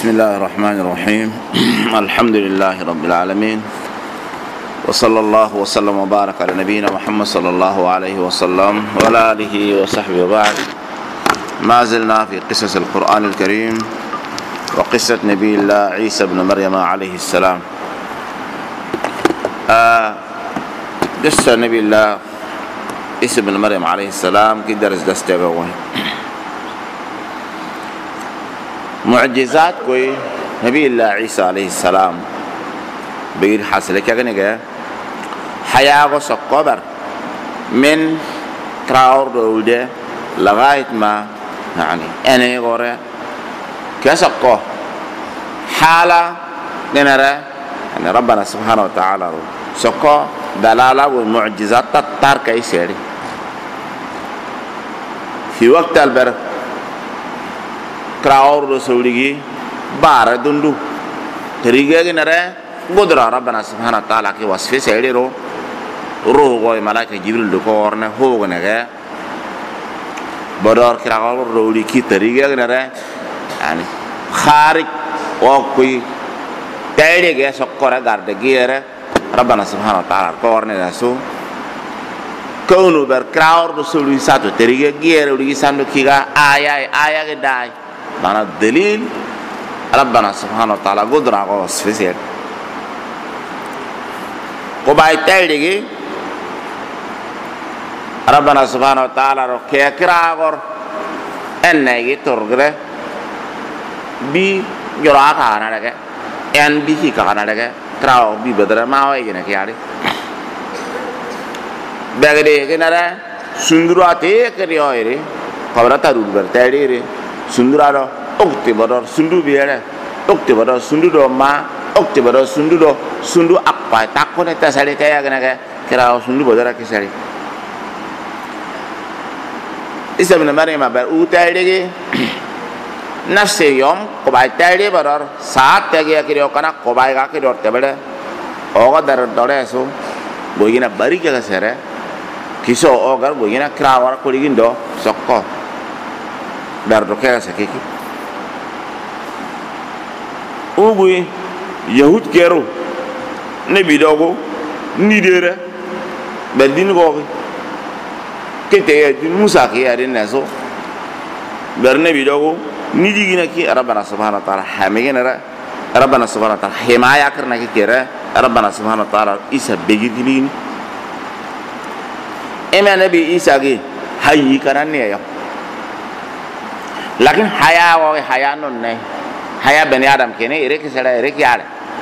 بسم الله الرحمن الرحيم. الحمد لله رب العالمين، وصلى الله وسلم وبارك على نبينا محمد صلى الله عليه وسلم وعلى آله وصحبه وبعد. ما زلنا في قصص القرآن الكريم وقصة نبي الله عيسى بن مريم عليه السلام. قصة نبي الله عيسى بن مريم عليه السلام كي درس دستيغوه معجزات کوئی نبی اللہ عیسیٰ علیہ السلام بغیر حاصل کیا کرنے گیا حیاء و سقبر من کراور دولده لغاية ما يعني أنا غورة كسقه حالة نرى أن ربنا سبحانه وتعالى سقه دلالة والمعجزات تطار كيسيري في وقت البر كراور رسولي بار دندو تريجة نرى قدرة ربنا سبحانه وتعالى كي وصف سيري روح قوي ملاك جبريل دكورنا هو نجا بدار كراور رولي كي تريجة نرى يعني خارج وقوي تيري جا سكورة غارد جيرة ربنا سبحانه وتعالى كورنا ناسو كونو بر كراور رسولي ساتو تريجة جيرة ولي سانو كيغا آية كداي معنى الدليل ربنا سبحانه وتعالى قدرة وصف سير وبعد تيري ربنا سبحانه وتعالى كي كراور أنني ترغره بي جراك أنا لك أن بي كأنا لك كراو بي بدر ما هو يجينا كياري بعدين كنا سندراتي كريويري خبرة تروح برتايري سندرارو أكتبادر سندو بيره أكتبادر سندو دو ما أكتبادر سندو دو سندو أقبال تاكونه تسالي كيا كنا كراو سندو بدر كسالي عيسى بن مريم بأوتايري نفس يوم قبائل تايري بدر ساعات تاجي كريو كنا قبائل كريو تبله أوغا در سو بوجينا باري كذا سره كيسو أوغر بوجينا كراوار كوليجين دو سكو در كذا سكيكي أوغوي يهود كيرو نبي دوغو نيديره بدين غوغي كتير موسى كيارين ناسو برنا بيدوغو نيجي هنا كي ربنا سبحانه وتعالى حمينا ربنا سبحانه وتعالى حماية كرنا كيرا ربنا سبحانه وتعالى إيسا بيجيتلين إما نبي إيسا كي هاي كراني يا لكن حياة وهي حياة نون حياة بني آدم كني إيرك سلا إيرك ياره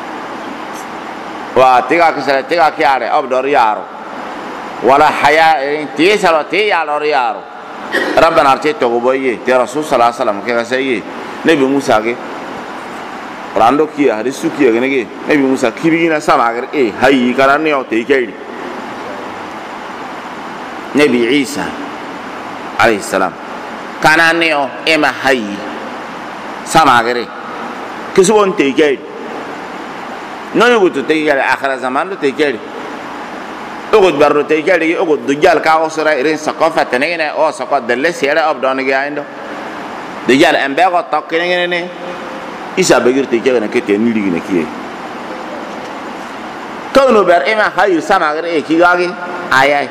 واتيكا كسلا تيكا كياره أب دور يارو ولا حياة تيسالو تيالو يارو ربنا أرتيت تقبيه تي رسول صلى الله عليه وسلم كذا سيء نبي موسى كي راندو كي هرسو كي أغنى نبي موسى كيبينا سامعكر هاي كراني أو تيكيل نبي عيسى عليه السلام كاناني أو إما هاي سامعكر كسبون تيكيل نيجو تيكيل آخر زمان تيكيل أقول برو تيجي أقول دجال كاوسرة إيرين ثقافة تنينه أو ثقافة دلسة يلا أبدان جاي عنده دجال أمبارح تاكينه نه إيسا بيجر تيجي أنا كتير نيجي نكيه كونه بر إما هاي سما غير كي جاي آي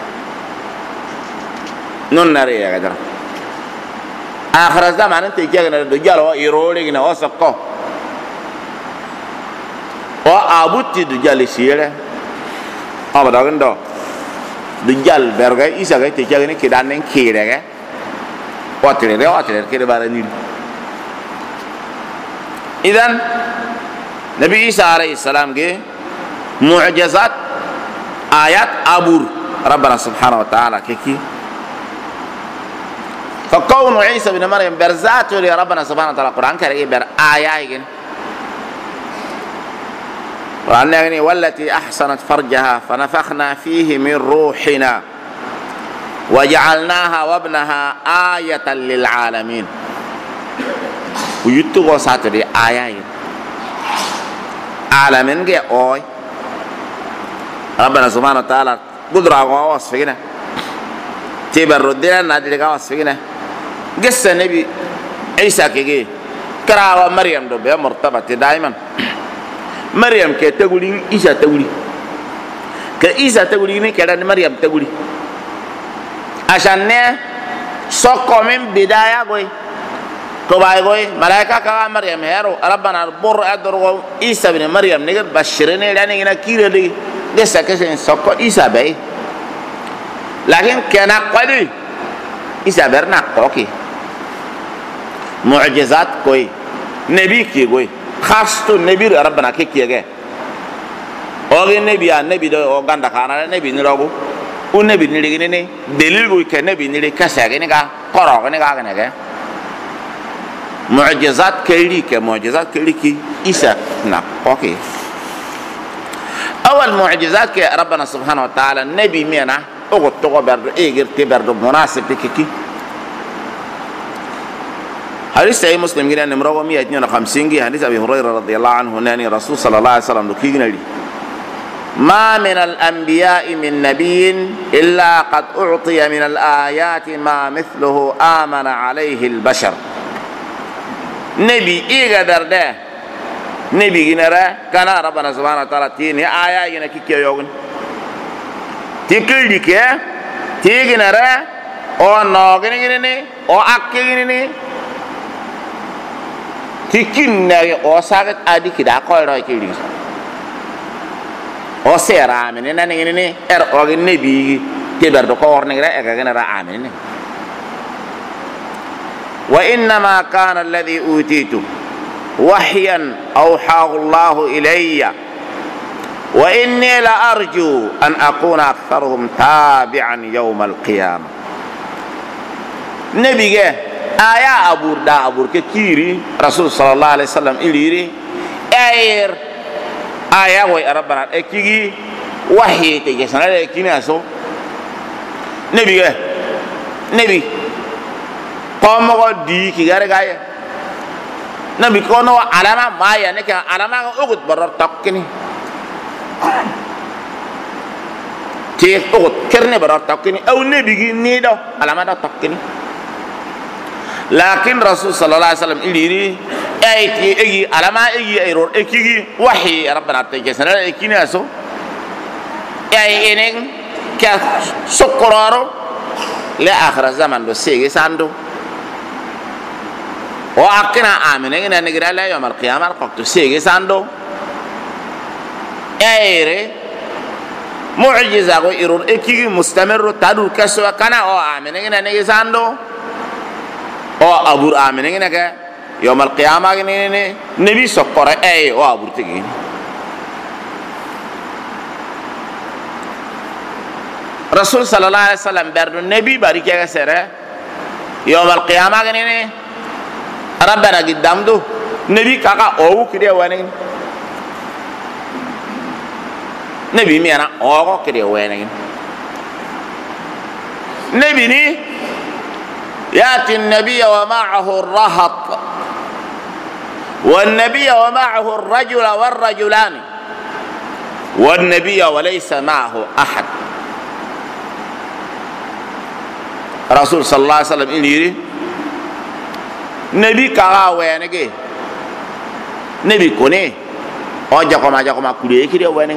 نون نري يا كذا آخر الزمان تيجي أنا دجال هو يرولي كنا هو ثقافة هو أبوتي دجال سيره أبدا كندا دجال برجع إيسا كي تيجي كني كدانين كيره واتره كده بارنيل إذن نبي عيسى عليه السلام كي معجزات آيات أبور ربنا سبحانه وتعالى كي فكون عيسى بن مريم برزات يا ربنا سبحانه وتعالى القرآن كريم بر آيات كن وأن والتي أحسنت فرجها فنفخنا فيه من روحنا وجعلناها وابنها آية للعالمين ويتوغو ساتري آية عالمين جي أوي ربنا سبحانه وتعالى قدرة وصفنا تبرد لنا نادي وصفنا قصة نبي عيسى كي كرا مريم دو بي مرتبط دائما مريم كي تقولي إيسا تقولي كإيسا تقولي ني كده مريم تقولي عشان نه سوكو من بداية قوي كباي قوي ملائكة كا مريم هيرو ربنا بور أدرو إيسا بن مريم نيجي بشرني لأني هنا كير دي لسه كسين سوكو إيسا بي لكن كنا قدي إيسا برنا كوكي معجزات كوي نبي كي كوي خاصة نبي ربنا كي كي أوغي نبي ده أوغان دكانا نبي نراغو ونبي نيجي ني دليل كوي كنبي نيجي كسر نيجا كراغ نيجا كنيجا معجزات كيلي كي إيسا نكوكي أول معجزات كي ربنا سبحانه وتعالى نبي مينا أوغو توغو برد إيغير تبرد مناسب كي حديث صحيح مسلم كده نمرة 152 حديث أبي هريرة رضي الله عنه أن رسول صلى الله عليه وسلم لكينا لي ما من الأنبياء من نبي إلا قد أعطي من الآيات ما مثله آمن عليه البشر نبي إيغا درده نبي جنرا كان ربنا سبحانه وتعالى تيني آية ينكي كي يوغن تيكل دي كي تيجنرا أو نوغن جنني أو أكي جنني tikin nari o sagat adi kida ko ro kiri o sera amene nan ngene o gene bi ke ber do ko orne gra e ga gene ra amene wa inna ma kana alladhi utitu wahyan awhahu Allah ilayya wa inni la arju an akuna aktharuhum tabi'an yawm al-qiyamah nabige aya abur ke kiri rasul sallallahu alaihi wasallam iliri air aya wa rabbana ekigi wahyi te gesana le kina so nabi komo ko di ki gare gaye nabi kono alama maya ne ka alama ko ugut barar takkini te ugut kerne barar takkini aw nabi gi ni do alama da takkini لكن رسول صلى الله عليه وسلم إليري أي علما أي أيرور أكيد وحي ربنا تجسنا أكيد أسو أي إنين كسكرارو لآخر الزمن دو سيجي ساندو وأكنا آمنين إن نقرأ لا يوم القيامة القط سيجي ساندو أيري معجزة أيرور أكيد مستمر تدور كسوة كنا أو آمنين إن نقرأ ساندو o abur amene ngene ka yawmal qiyamah ngene nabi sokore o abur tigi rasul sallallahu alaihi wasallam berdo nabi bari ke sere yawmal qiyamah ngene rabbana gidamdu nabi kaka o kide wani nabi mi ana o ko kide wani nabi ni يأتي النبي ومعه الرهط والنبي ومعه الرجل والرجلان والنبي وليس معه أحد رسول صلى الله عليه وسلم إليري نبي كاوينك نبي كوني أو جاكما كولي كده وينك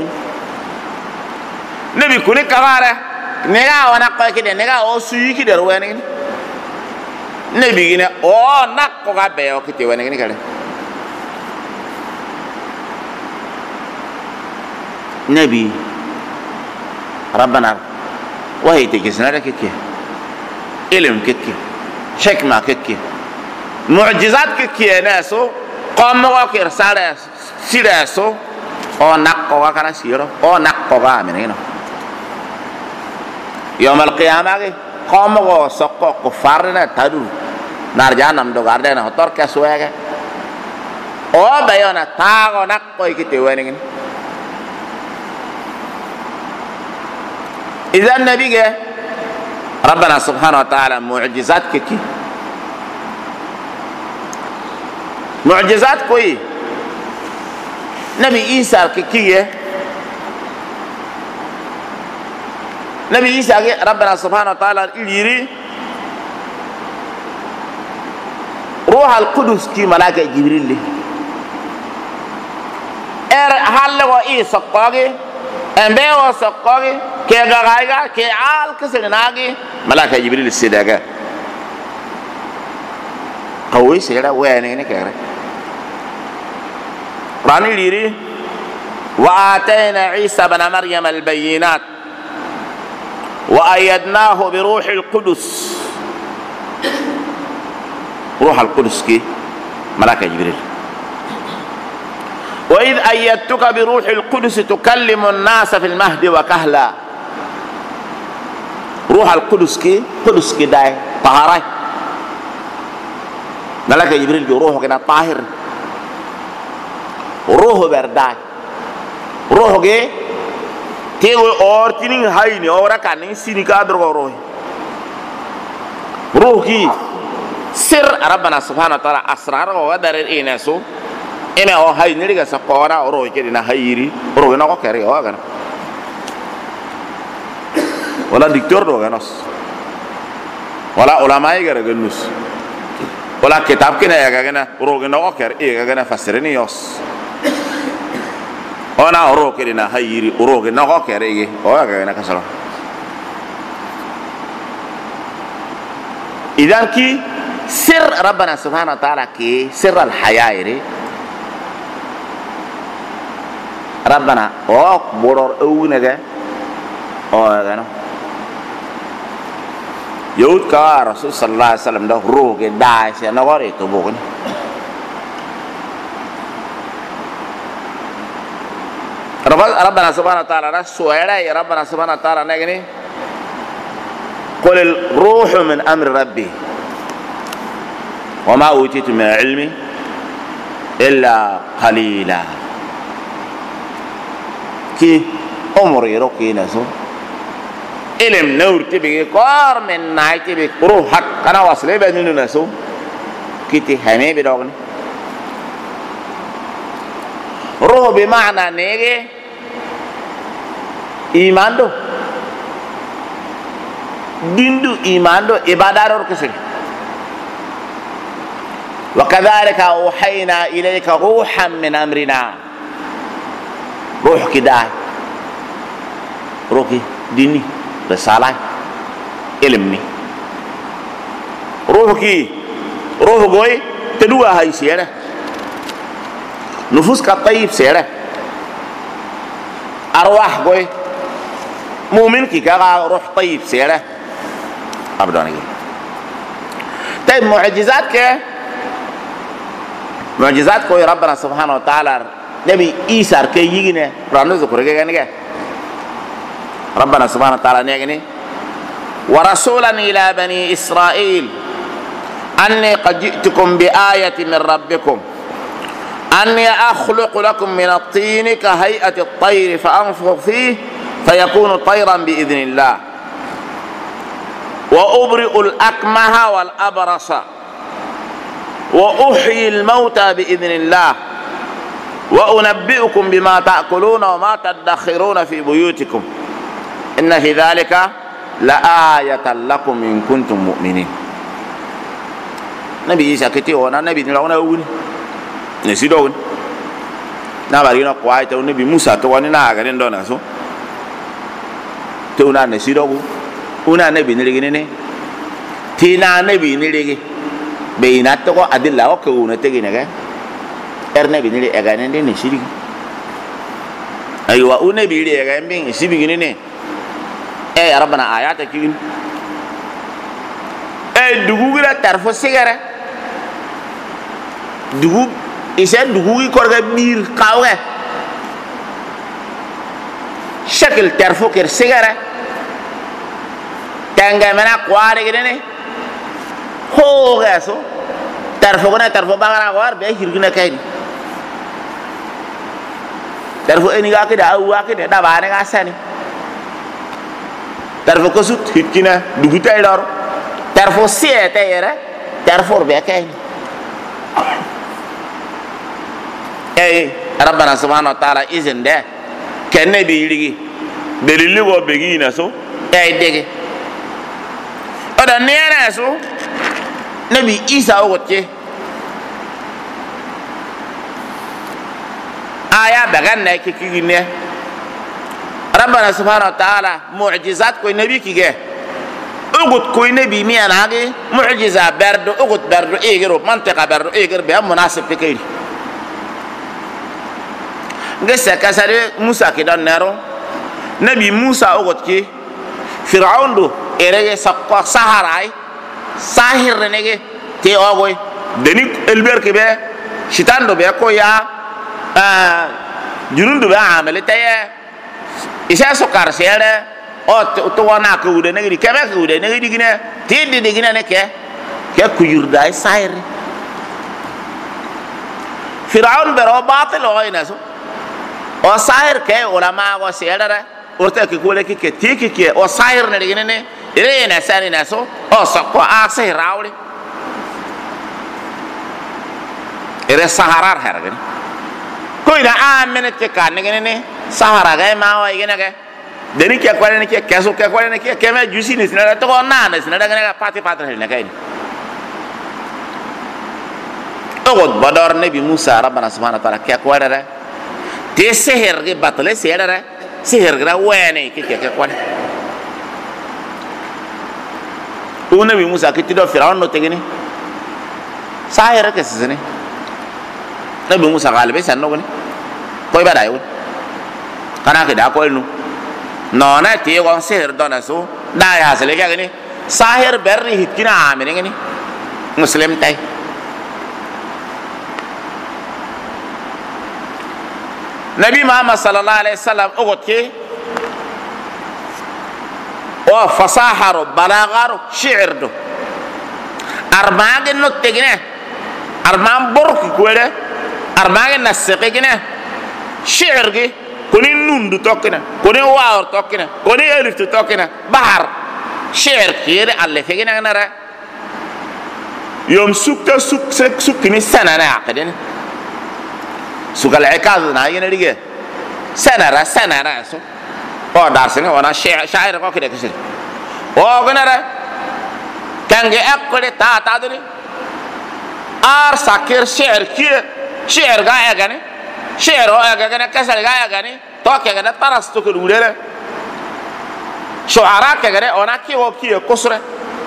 نبي كوني كاوارة نيجا وانا كده نيجا أو سوي كده وينك nabi gine o nakko ga be o kiti wani gine kale nabi rabbana wahi te kisnara kike ilm kike hikma kike mu'jizat kike naso qam wa kir sara siraso o nakko ga kana siro o nakko ga menino yawm al-qiyamah qam wa saqqa kufarna tadu nar janam do garde na hotor ka suwege o bayona tago nakko ikite wani idan nabige rabbana subhanahu wa ta'ala mu'jizat kiki mu'jizat koi nabi isa kiki nabi isa ke rabbana subhanahu wa ta'ala iliri روح القدس كي ملاك جبريل هل هو إيه سقاقي أمبي وسقاقي كي غايغا كي عال كسرناقي ملاك جبريل السيداقا قوي سيدا ويني كيرا راني ليري وآتينا عيسى بن مريم البينات وأيدناه بروح القدس روح القدس كي ملاك جبريل وإذ أيدتك بروح القدس تكلم الناس في المهد وكهلا روح القدس كي قدس كي داي طهارة ملاك جبريل جو روح كنا طاهر روح برداي روح كي تيغو اور تنين هايني اورا كانين سيني كادر روح كي سر ربنا سبحانه وتعالى أسرار وقدر الإنسو إما أو هاي نرجع سقورا روح كده هايري روح ناقو كاري أو أغنى ولا دكتور روح ناس ولا علماء يغير ناس ولا كتاب كنا يغنى روح ناقو كاري يغنى فسرني يوس أنا روح كده هايري روح ناقو كاري أو أغنى كسر إذا كي سر ربنا سبحانه وتعالى كي سر الحياة ربنا برور أونجا أو يود كا رسول صلى الله عليه وسلم ده روح داعش نواري تبوكني ربنا سبحانه وتعالى رسوله ربنا سبحانه وتعالى نجني قل الروح من أمر ربي وما أوتيت من العلم إلا قليلا كي أمري روكي نسو علم نور تبقى قار من ناي تبقى روحك أنا وصلي بدون نسو كي تهمي بدوغني روح بمعنى نيجي إيمان دو دين دو إيمان دو إبادة روكسي وكذلك أوحينا إليك روحا من أمرنا روح كده روحي ديني رسالة علمني روح قوي تدوى هاي سيرة نفوس كطيب سيرة أرواح قوي مؤمن كي كغا روح طيب سيرة أبداني طيب معجزات كوي ربنا سبحانه وتعالى نبي إيسار كي يجينا رانو ذكر كي ربنا سبحانه وتعالى نيجي ورسولا إلى بني إسرائيل أني قد جئتكم بآية من ربكم أني أخلق لكم من الطين كهيئة الطير فأنفخ فيه فيكون طيرا بإذن الله وأبرئ الأكمه والأبرص وأحيي الموتى بإذن الله وأنبئكم بما تأكلون وما تدخرون في بيوتكم إن في ذلك لآية لكم إن كنتم مؤمنين نبي إيسا كتير نبي نلاونا أولي نسيدون نبارينا قواعد نبي موسى تواني ناغرين دونا سو تونا نسيدون una nabi niligini tina nabi niligi beinat to adilla o ko una tegine ga nabi nili ega nende ni shiri aywa una bi ri ega mbin sibi gini ne rabbana ayata kin dugugira tarfo sigara dugu isa dugugi korga bir qawwe shakil tarfo ker sigara tanga mena kware gene ho gaso tarfo bagara war be hirgina kayni tarfo eni ga ke da awa ke da bare ga sani tarfo ko sut hitkina dugutay dor tarfo siete yere tarfo be kayni rabbana subhanahu wa ta'ala izin de kenne bi ligi delili go begina so dege oda nere so nabi isa ogote aya bagan na kikine rabbana subhanahu wa ta'ala mu'jizat ko nabi kige ugut ko nabi mi anage mu'jiza berdo ugut berdo egero mantaqa berdo eger be munasib fikiri ngese kasare musa ki don nero nabi musa ugut ki fir'aun do erege sakko saharai sahir nege te ogoy deni elber ke be shitan do be ko ya junun do be amale taye isa sokar sere o to wana ko ude negi kebe ko ude negi digine tidi digine ne ke kuyurda sahir fir'aun bero batil o ina so o sahir ke ulama go sere orta ke kole ke tiki ke o sahir ne digine ne ire na sani na so o sakko a sahir rawle ire saharar hergen ko ina a menete ka ne sahara ga ma wa igene ga deni ke kwale ne ke keso ke kwale ne ke me jusi ni sinara to na na sinara ga pati patra ne ga ni ogod badar nabi musa rabbana subhanahu wa ta'ala ke kwale re te seher ge batle seher re seher gra wene ke kwale o nabi musa ke tido firaun no tegini sahira ke sene nabi musa galibe sanno goni koy bada yo kana ke da ko nu no na ti gon seher dona so da ya sele ga gani sahir berri hitkina amene gani muslim tay nabi muhammad sallallahu alaihi wasallam ogote o fasaharo balagaro shi'rdo armaage no tegine armam borku kwere armaage nasqigine shi'rgi koni nundu tokkina koni waawr tokkina koni elif tokkina bahar shi'r kire alle fegina nara yom sukta sukni sanana aqdin sukal ikaz na yene dige sanara so o dar singa wana sha'ir ko kide kisir o ganara kange akole ta duni ar sakir shi'r kire shi'r ga ya gane shi'r o ya gane kasal ga ya gane to ke gane taras to ko dulere shu'ara ke gane ona ki o ki kusra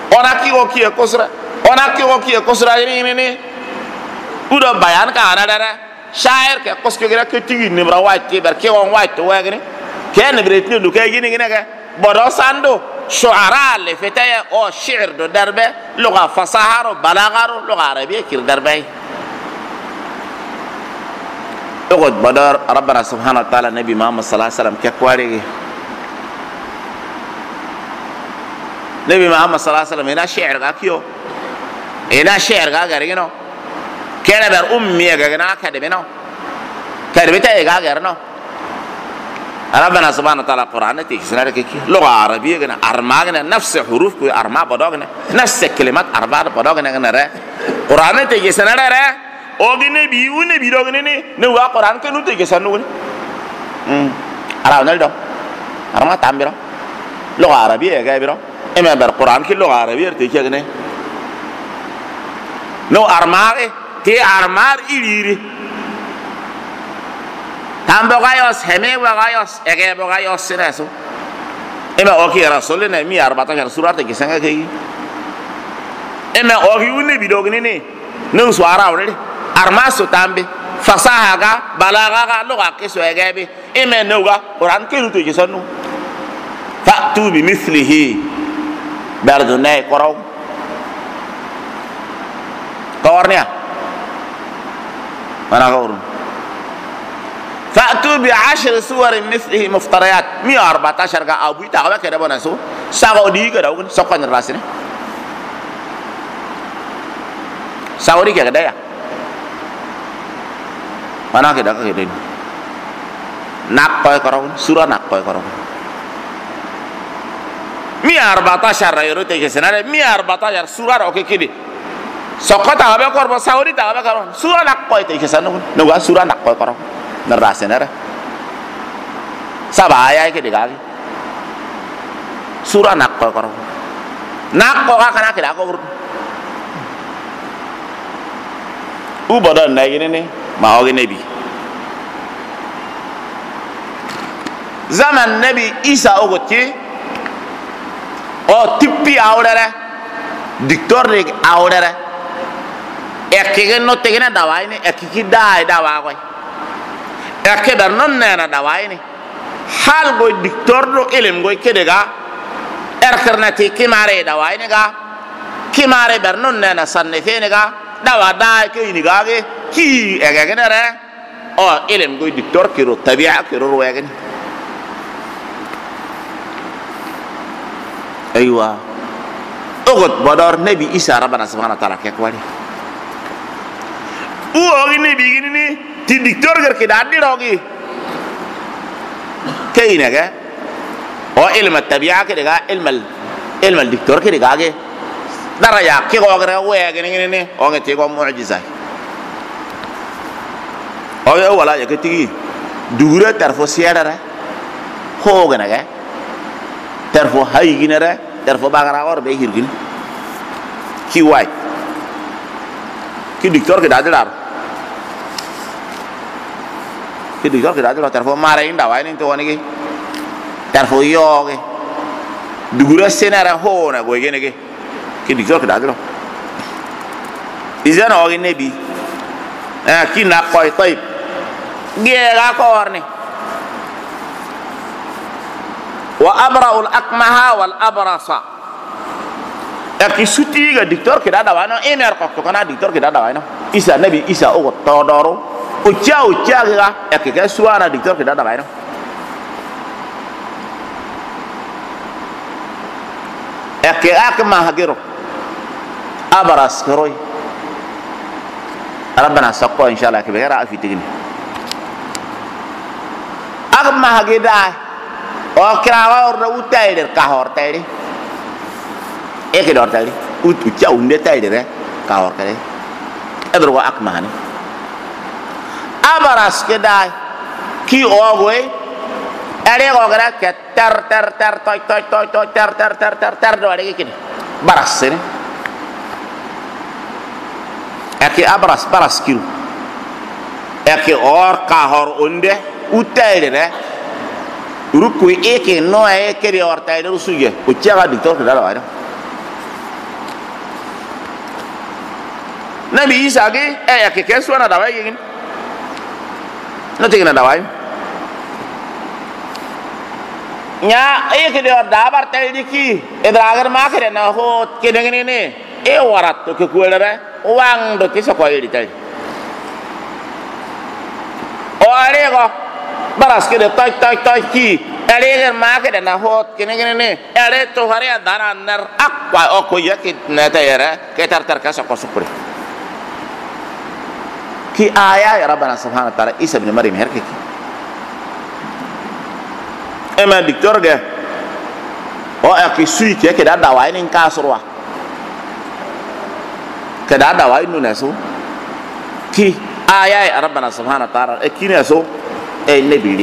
ni udo bayan ka ana dara sha'ir ke kuske gira ke tigi ni bra wati ber ke on wati wa gane ke ne bre tni du ke gini ga bodo sando shu'ara le fetaya o shi'r do darbe lugha fasaharo balagaro lugha arabiyya kir darbe ogod badar rabbana subhanahu wa ta'ala nabi muhammad sallallahu alaihi wasallam ke kwari nabi muhammad sallallahu alaihi wasallam ina shi'r ga kiyo ina shi'r ga gari no kene ber ummi ga na ka de no ka de bita ga gar no rabbana subhanahu wa ta'ala qur'an ti sanar ke ki lugha arabiyya ga arma ga nafs huruf ko arma badog na nafs kalimat arba badog na re qur'an ti sanar re ogi nabi u nabi dog ne wa qur'an ke nu ti sanu ne ara nal do arma tambiro lugha arabiyya ga biro ema ber qur'an ki lugha arabiyya ti ke ne no armare te armar iliri tambo gayos heme wa gayos ege bo gayos sinaso ema oki rasul ne mi 14 surat ke sanga ke ema oki unne bidogni ne no suara wore armaso tambe fasaha ga balaga ga lugha ke so ege be ema no ga quran ke rutu ke sanu fa'tu bi mithlihi bardunai qaraw kawarnya mana kawur fa'tu bi 10 suwar mithlihi muftariyat 114 ga abu ta ga kada bona so saudi ga daun sokon rasine saudi ga daya mana ke daga ke nak koy korong surah nak koy korong 114 euro te kesenare 114 surah oke kidi sokota abe korbo saudi ta abe karon surah nak koy te kesanu no ga surah nak koy korong narasenare sabaya ke digagi surah nak koy korong nak ko kana ke da ko u bodan na yene ne ma oge nebi zaman nabi isa ogoti o tippi awdara dictor de awdara ekige no tegena dawaini ekiki dai dawa koy ekke dar non nena dawaini hal go dictor do elem go kedega erkernati kimare dawaini ga kimare ber non nena sanne fenega dawa dai ke ini gage ki egegene re o elem go dictor kiro tabi'a kiro wegen aywa ogot bodor nabi isa rabbana subhanahu wa ta'ala ke kwani uogi nabi gini ni ti dictor gar ke dadi rogi kayina ga o ilma tabi'a ke daga ilma dictor ke daga ge daraja ke go gara wegen ni o ngati go mu'jiza o ya wala ya ke tigi dura tarfo siadara ho gana ga terfo hay ginere terfo bagara or be hirgin ki way ki dictor ke dadar ki dictor ke dadar terfo mare inda way ning to woni terfo yoge dugura senara ho na go gene ge ki dictor ke dadar izana o nebi ki na koy tay gera ko warni wa abra'ul akmaha wal abrasa aki suti ga dictor ke dada wano emer ko kana dictor ke dada wano isa nabi isa o todoro o cha ga aki ga suara dictor ke dada wano aki akma hagiro abras kroy rabbana saqo inshallah ke bera afitigini akma hagida o krawa orda utayder ka hortayde e ke dortayde utu cha unde tayde re ka hortayde edro wa akmani abaras ke dai ki ogoy ere go gara ke tar toy tar do ade ke baras ne ake baras kiru ake or ka hor unde utayde re ruku eke no eke ri orta ide rusuge o chaga dictor ke dala wada nabi isa ge eke kesu na dawai gin no tegina dawai nya eke de orda bar tay diki edragar ma kere na ho ke dengene ne e warat to ke kuelere wang do ke so ko edi tay o are go baras ke de tay ki ere ma ke na hot kene ne ere to hare dana nar akwa o ko yakit na tayara ke tar ka so ko supri ki aya ya rabbana subhanahu wa ta'ala isa ibn maryam herke ki ema dictor ge o aki sui ke da dawai nin kasurwa ke da dawai nu na so ki aya ya rabbana subhanahu wa ta'ala e kine so e nebili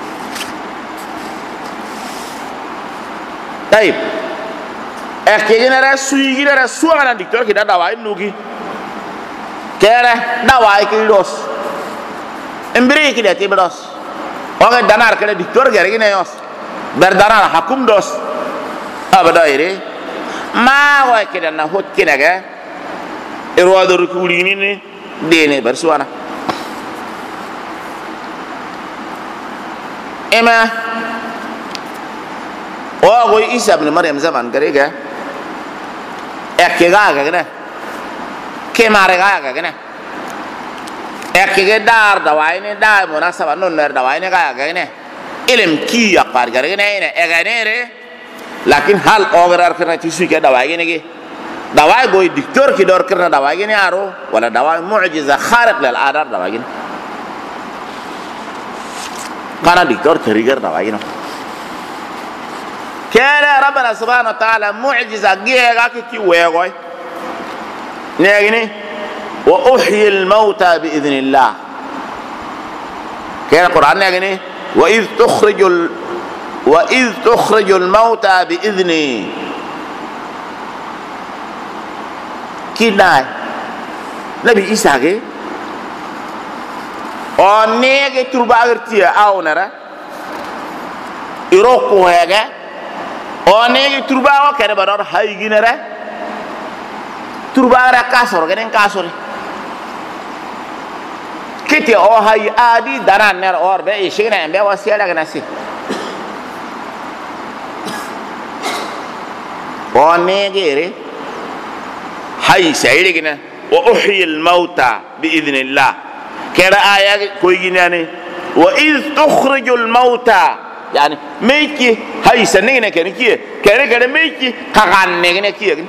taib genera sui genera suara dictor kita dawai nugi kere dawai ki dos embri ki dati bedos oge danar kere dictor gere gine yos berdanar hakum dos abada ire ma wa ki dana hot kinege irwado rukuli ni dene bersuana ema o go isa ibn maryam zaman garega ekega gane ke mare ga gane ekege dar dawai ne da munasaba non ner dawai ne ga gane ilm ki akbar garega ne egane re lakin hal ograr kana tisu ke dawai ne ge dawai go dictor ki dor kana dawai ne aro wala dawai mu'jiza khariq lil adar dawai ne kana dictor trigger dawai ne kera rabbana subhanahu wa ta'ala mu'jiza giga ki wegoy negini wa uhyi al mauta bi idhnillah kera qur'an negini wa id tukhrijul mauta bi idhni kidai nabi isa ge o nege turbagartia awnara iroko hege one turba wa kere bador hay ginere turba ra kasor genen kasori kiti o hay adi danan ner or be ishine be wasiala ganasi one gere hay sayri gina wa uhyi al mauta bi idhnillah kera aya ko ginani wa iz tukhrijul mauta yani meiki hay sanine ken kiye kere meiki kagan ne gine kiye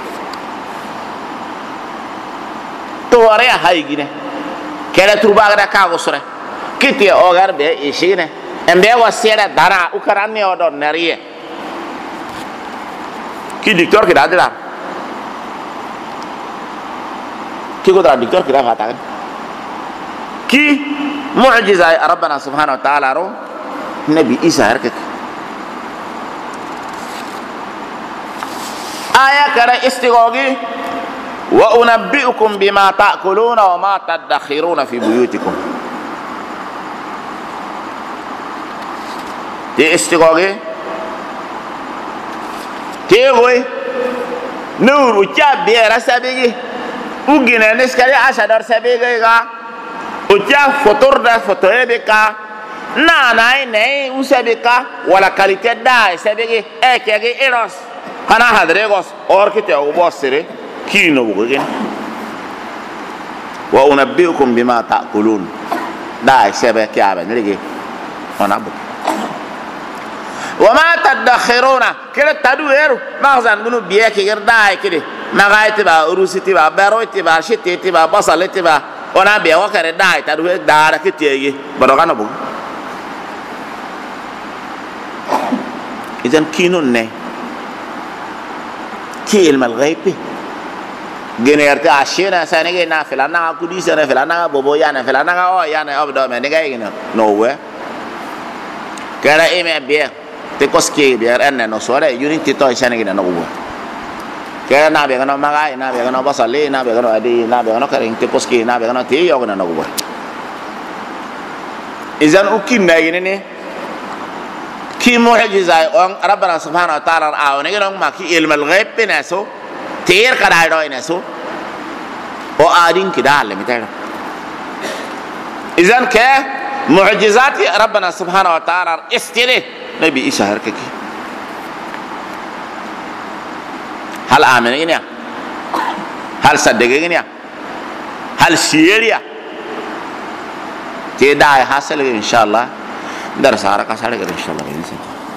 to are hay gine kere turba ga ka gosre kiti o garbe ishine embe wasera dara ukarane odon nariye ki diktor ki dadila ki ko da diktor ki da kata ki mu'jiza rabbana subhanahu wa ta'ala ro nabi isa harkat aya kara istigogi wa unabbiukum bima ta'kuluna wa ma tadakhiruna fi buyutikum di istigogi tegoy nuru cha biera sabigi ugina neskari ashadar sabigi ga ucha fotorda fotoebeka na ne usabika wala kalite da sabigi ekege eros kana hadregos orkite ubosire kino bugen wa unabbiukum bima ta'kulun da sabeki abanrige onabu وما تدخرون كده تدوير مغزان منو بيك يرداي كده مغايتي با روسيتي با برويتي با شتيتي با بصلتي با ona be wa kare dai tadwe dara kitiye barogana bu idan kinun ne ki ilm al-ghaib generta ashina sanege na filana kudi sana filana bobo yana filana o yana abdo me ne gayina no we kara eme be te koske biar enne no sore unity to sanege na no we kaya na be gano magai na be gano basale na be gano adi na be gano karing te koske na be gano te yo gano no we izan ukin na yene ki mu'jiza on rabbana subhanahu wa ta'ala awne gano ma ki ilm al-ghaib naso ter kada do naso o adin kidal mitara izan ka mu'jizati rabbana subhanahu wa ta'ala istire nabi isa harkaki hal aminin ya hal sadegin ya hal siyeriya te da hasal inshallah dar sara ka sare inshallah